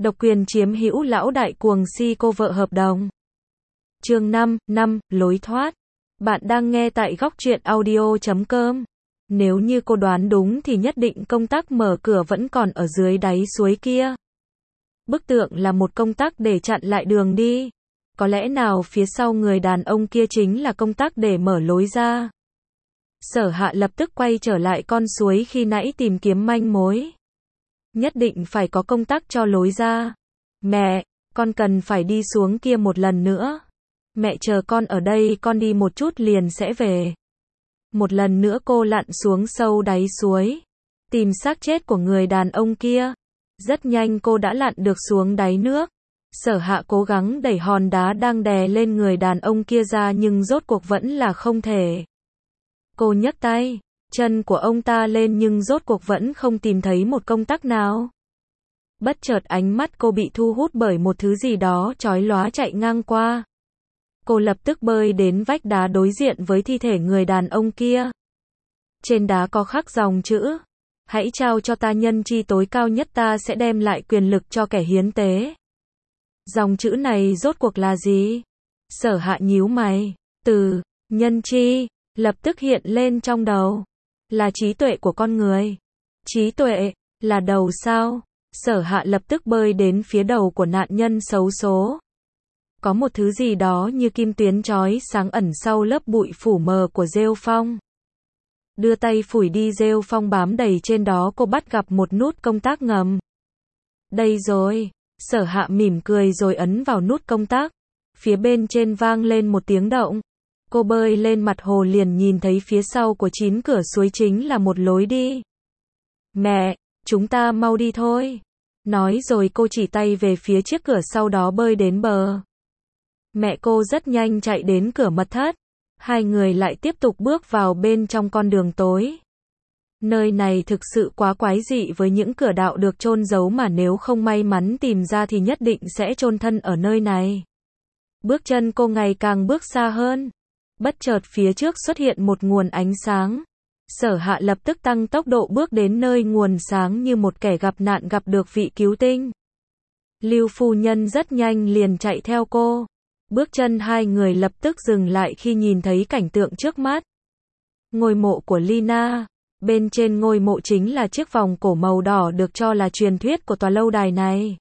Độc quyền chiếm hữu lão đại cuồng si cô vợ hợp đồng. Chương 5, lối thoát. Bạn đang nghe tại góc truyện audio.com. Nếu như cô đoán đúng thì nhất định công tắc mở cửa vẫn còn ở dưới đáy suối kia. Bức tượng là một công tắc để chặn lại đường đi. Có lẽ nào phía sau người đàn ông kia chính là công tắc để mở lối ra. Sở Hạ lập tức quay trở lại con suối khi nãy tìm kiếm manh mối. Nhất định phải có công tắc cho lối ra. Mẹ, con cần phải đi xuống kia một lần nữa. Mẹ chờ con ở đây, con đi một chút liền sẽ về. Một lần nữa cô lặn xuống sâu đáy suối, tìm xác chết của người đàn ông kia. Rất nhanh cô đã lặn được xuống đáy nước. Sở Hạ cố gắng đẩy hòn đá đang đè lên người đàn ông kia ra nhưng rốt cuộc vẫn là không thể. Cô nhấc tay, chân của ông ta lên nhưng rốt cuộc vẫn không tìm thấy một công tắc nào. Bất chợt ánh mắt cô bị thu hút bởi một thứ gì đó chói lóa chạy ngang qua. Cô lập tức bơi đến vách đá đối diện với thi thể người đàn ông kia. Trên đá có khắc dòng chữ: hãy trao cho ta nhân chi tối cao nhất, ta sẽ đem lại quyền lực cho kẻ hiến tế. Dòng chữ này rốt cuộc là gì? Sở Hạ nhíu mày. Từ nhân chi lập tức hiện lên trong đầu. Là trí tuệ của con người. Trí tuệ là đầu sao? Sở Hạ lập tức bơi đến phía đầu của nạn nhân xấu số. Có một thứ gì đó như kim tuyến chói sáng ẩn sau lớp bụi phủ mờ của rêu phong. Đưa tay phủi đi rêu phong bám đầy trên đó, cô bắt gặp một nút công tắc ngầm. Đây rồi. Sở Hạ mỉm cười rồi ấn vào nút công tắc. Phía bên trên vang lên một tiếng động. Cô bơi lên mặt hồ liền nhìn thấy phía sau của 9 cửa suối chính là một lối đi. Mẹ, chúng ta mau đi thôi. Nói rồi cô chỉ tay về phía chiếc cửa, sau đó bơi đến bờ. Mẹ cô rất nhanh chạy đến cửa mật thất. Hai người lại tiếp tục bước vào bên trong con đường tối. Nơi này thực sự quá quái dị với những cửa đạo được chôn giấu mà nếu không may mắn tìm ra thì nhất định sẽ chôn thân ở nơi này. Bước chân cô ngày càng bước xa hơn. Bất chợt phía trước xuất hiện một nguồn ánh sáng. Sở Hạ lập tức tăng tốc độ bước đến nơi nguồn sáng như một kẻ gặp nạn gặp được vị cứu tinh. Lưu phu nhân rất nhanh liền chạy theo cô. Bước chân hai người lập tức dừng lại khi nhìn thấy cảnh tượng trước mắt. Ngôi mộ của Lina. Bên trên ngôi mộ chính là chiếc vòng cổ màu đỏ được cho là truyền thuyết của tòa lâu đài này.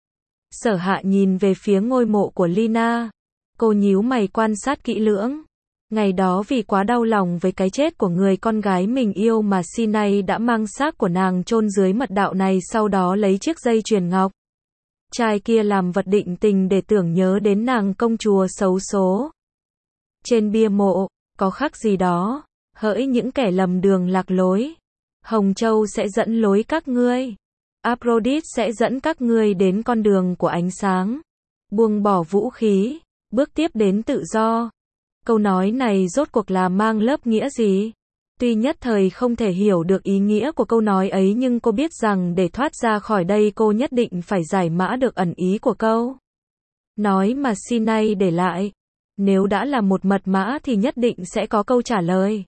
Sở Hạ nhìn về phía ngôi mộ của Lina. Cô nhíu mày quan sát kỹ lưỡng. Ngày đó vì quá đau lòng với cái chết của người con gái mình yêu mà Sinai đã mang xác của nàng chôn dưới mật đạo này, sau đó lấy chiếc dây chuyền ngọc trai kia làm vật định tình để tưởng nhớ đến nàng công chúa xấu số. Trên bia mộ có khắc gì đó: hỡi những kẻ lầm đường lạc lối, Hồng Châu sẽ dẫn lối các ngươi. Aphrodite sẽ dẫn các ngươi đến con đường của ánh sáng. Buông bỏ vũ khí, bước tiếp đến tự do. Câu nói này rốt cuộc là mang lớp nghĩa gì? Tuy nhất thời không thể hiểu được ý nghĩa của câu nói ấy nhưng cô biết rằng để thoát ra khỏi đây cô nhất định phải giải mã được ẩn ý của câu nói mà Sinai để lại. Nếu đã là một mật mã thì nhất định sẽ có câu trả lời.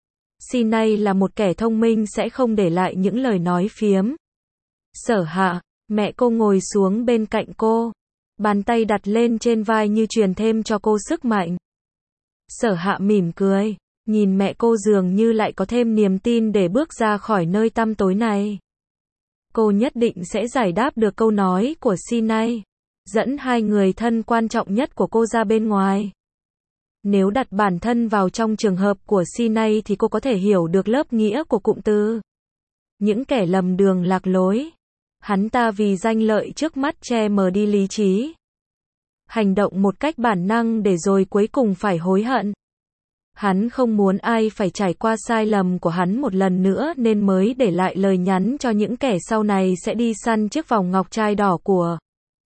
Sinai là một kẻ thông minh sẽ không để lại những lời nói phiếm. Sở Hạ, mẹ cô ngồi xuống bên cạnh cô. Bàn tay đặt lên trên vai như truyền thêm cho cô sức mạnh. Sở Hạ mỉm cười, nhìn mẹ cô dường như lại có thêm niềm tin để bước ra khỏi nơi tăm tối này. Cô nhất định sẽ giải đáp được câu nói của Sinai, dẫn hai người thân quan trọng nhất của cô ra bên ngoài. Nếu đặt bản thân vào trong trường hợp của Sinai thì cô có thể hiểu được lớp nghĩa của cụm từ những kẻ lầm đường lạc lối. Hắn ta vì danh lợi trước mắt che mờ đi lý trí, hành động một cách bản năng để rồi cuối cùng phải hối hận. Hắn không muốn ai phải trải qua sai lầm của hắn một lần nữa nên mới để lại lời nhắn cho những kẻ sau này sẽ đi săn chiếc vòng ngọc trai đỏ của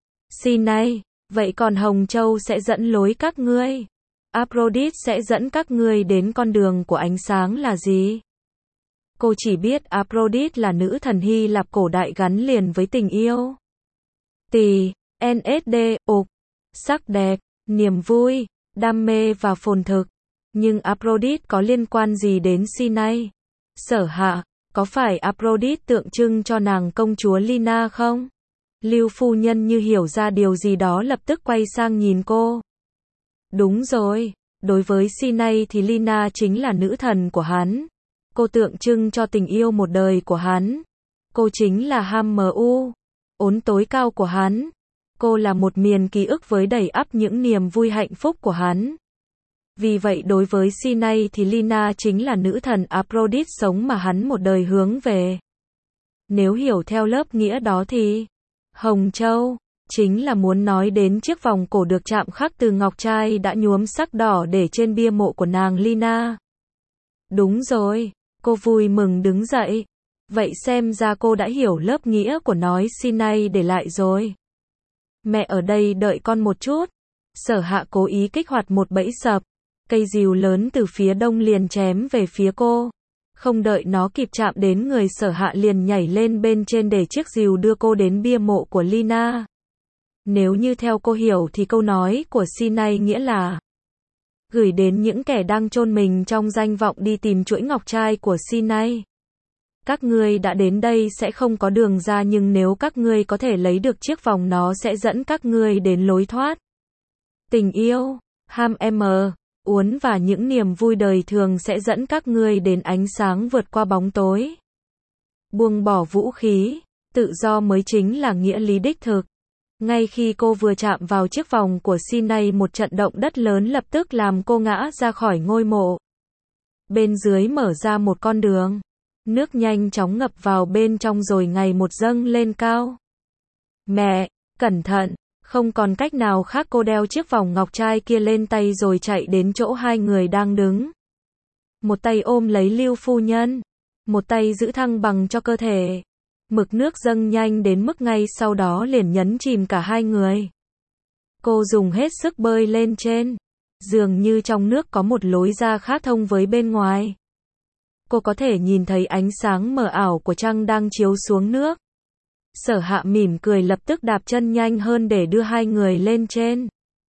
Sinai. Vậy còn Hồng Châu sẽ dẫn lối các ngươi, Aphrodite sẽ dẫn các ngươi đến con đường của ánh sáng là gì? Cô chỉ biết Aphrodite là nữ thần Hy Lạp cổ đại gắn liền với tình yêu, tỳ, NSD, ục, sắc đẹp, niềm vui, đam mê và phồn thực. Nhưng Aphrodite có liên quan gì đến Sinai? Sở Hạ, có phải Aphrodite tượng trưng cho nàng công chúa Lina không? Lưu phu nhân như hiểu ra điều gì đó lập tức quay sang nhìn cô. Đúng rồi, đối với Sinay thì Lina chính là nữ thần của hắn. Cô tượng trưng cho tình yêu một đời của hắn. Cô chính là Hamu, ốn tối cao của hắn. Cô là một miền ký ức với đầy ắp những niềm vui hạnh phúc của hắn. Vì vậy đối với Sinay thì Lina chính là nữ thần Aphrodite sống mà hắn một đời hướng về. Nếu hiểu theo lớp nghĩa đó thì Hồng Châu chính là muốn nói đến chiếc vòng cổ được chạm khắc từ ngọc trai đã nhuốm sắc đỏ để trên bia mộ của nàng Lina. Đúng rồi, cô vui mừng đứng dậy. Vậy xem ra cô đã hiểu lớp nghĩa của nói Sinay để lại rồi. Mẹ ở đây đợi con một chút. Sở Hạ cố ý kích hoạt một bẫy sập. Cây rìu lớn từ phía đông liền chém về phía cô. Không đợi nó kịp chạm đến người Sở Hạ liền nhảy lên bên trên để chiếc rìu đưa cô đến bia mộ của Lina. Nếu như theo cô hiểu thì câu nói của Sinay nghĩa là gửi đến những kẻ đang chôn mình trong danh vọng đi tìm chuỗi ngọc trai của Sinay. Các ngươi đã đến đây sẽ không có đường ra, nhưng nếu các ngươi có thể lấy được chiếc vòng nó sẽ dẫn các ngươi đến lối thoát. Tình yêu, ham uốn và những niềm vui đời thường sẽ dẫn các ngươi đến ánh sáng vượt qua bóng tối. Buông bỏ vũ khí, tự do mới chính là nghĩa lý đích thực. Ngay khi cô vừa chạm vào chiếc vòng của Sinay, một trận động đất lớn lập tức làm cô ngã ra khỏi ngôi mộ. Bên dưới mở ra một con đường. Nước nhanh chóng ngập vào bên trong rồi ngày một dâng lên cao. Mẹ, cẩn thận, không còn cách nào khác, cô đeo chiếc vòng ngọc trai kia lên tay rồi chạy đến chỗ hai người đang đứng. Một tay ôm lấy Lưu phu nhân, một tay giữ thăng bằng cho cơ thể. Mực nước dâng nhanh đến mức ngay sau đó liền nhấn chìm cả hai người. Cô dùng hết sức bơi lên trên. Dường như trong nước có một lối ra khác thông với bên ngoài. Cô có thể nhìn thấy ánh sáng mờ ảo của trăng đang chiếu xuống nước. Sở Hạ mỉm cười lập tức đạp chân nhanh hơn để đưa hai người lên trên.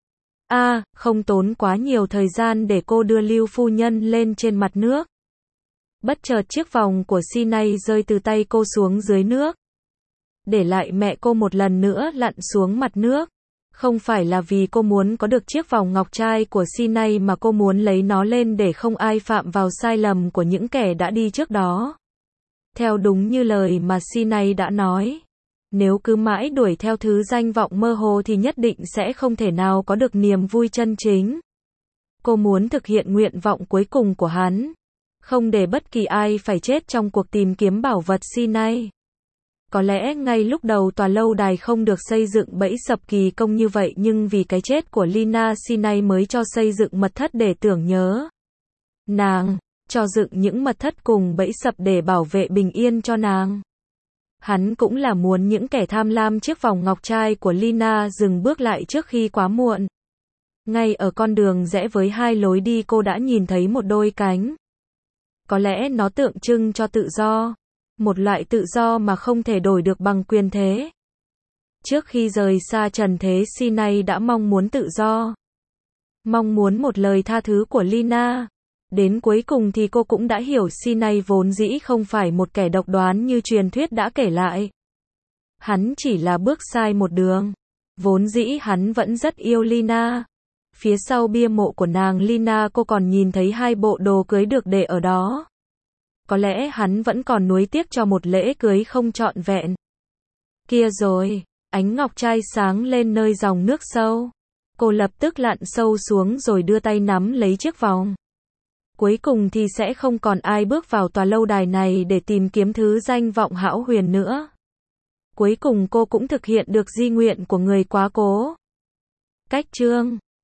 Không tốn quá nhiều thời gian để cô đưa Lưu phu nhân lên trên mặt nước. Bất chợt chiếc vòng của Sinay rơi từ tay cô xuống dưới nước. Để lại mẹ cô một lần nữa lặn xuống mặt nước. Không phải là vì cô muốn có được chiếc vòng ngọc trai của Sinay mà cô muốn lấy nó lên để không ai phạm vào sai lầm của những kẻ đã đi trước đó. Theo đúng như lời mà Sinay đã nói, nếu cứ mãi đuổi theo thứ danh vọng mơ hồ thì nhất định sẽ không thể nào có được niềm vui chân chính. Cô muốn thực hiện nguyện vọng cuối cùng của hắn, không để bất kỳ ai phải chết trong cuộc tìm kiếm bảo vật Sinay. Có lẽ ngay lúc đầu tòa lâu đài không được xây dựng bẫy sập kỳ công như vậy, nhưng vì cái chết của Lina, Sinay mới cho xây dựng mật thất để tưởng nhớ nàng, cho dựng những mật thất cùng bẫy sập để bảo vệ bình yên cho nàng. Hắn cũng là muốn những kẻ tham lam chiếc vòng ngọc trai của Lina dừng bước lại trước khi quá muộn. Ngay ở con đường rẽ với hai lối đi, cô đã nhìn thấy một đôi cánh. Có lẽ nó tượng trưng cho tự do. Một loại tự do mà không thể đổi được bằng quyền thế. Trước khi rời xa trần thế, Sinay đã mong muốn tự do. Mong muốn một lời tha thứ của Lina. Đến cuối cùng thì cô cũng đã hiểu Sinay vốn dĩ không phải một kẻ độc đoán như truyền thuyết đã kể lại. Hắn chỉ là bước sai một đường. Vốn dĩ hắn vẫn rất yêu Lina. Phía sau bia mộ của nàng Lina cô còn nhìn thấy hai bộ đồ cưới được để ở đó. Có lẽ hắn vẫn còn nuối tiếc cho một lễ cưới không trọn vẹn. Kia rồi, ánh ngọc trai sáng lên nơi dòng nước sâu. Cô lập tức lặn sâu xuống rồi đưa tay nắm lấy chiếc vòng. Cuối cùng thì sẽ không còn ai bước vào tòa lâu đài này để tìm kiếm thứ danh vọng hão huyền nữa. Cuối cùng cô cũng thực hiện được di nguyện của người quá cố. Cách chương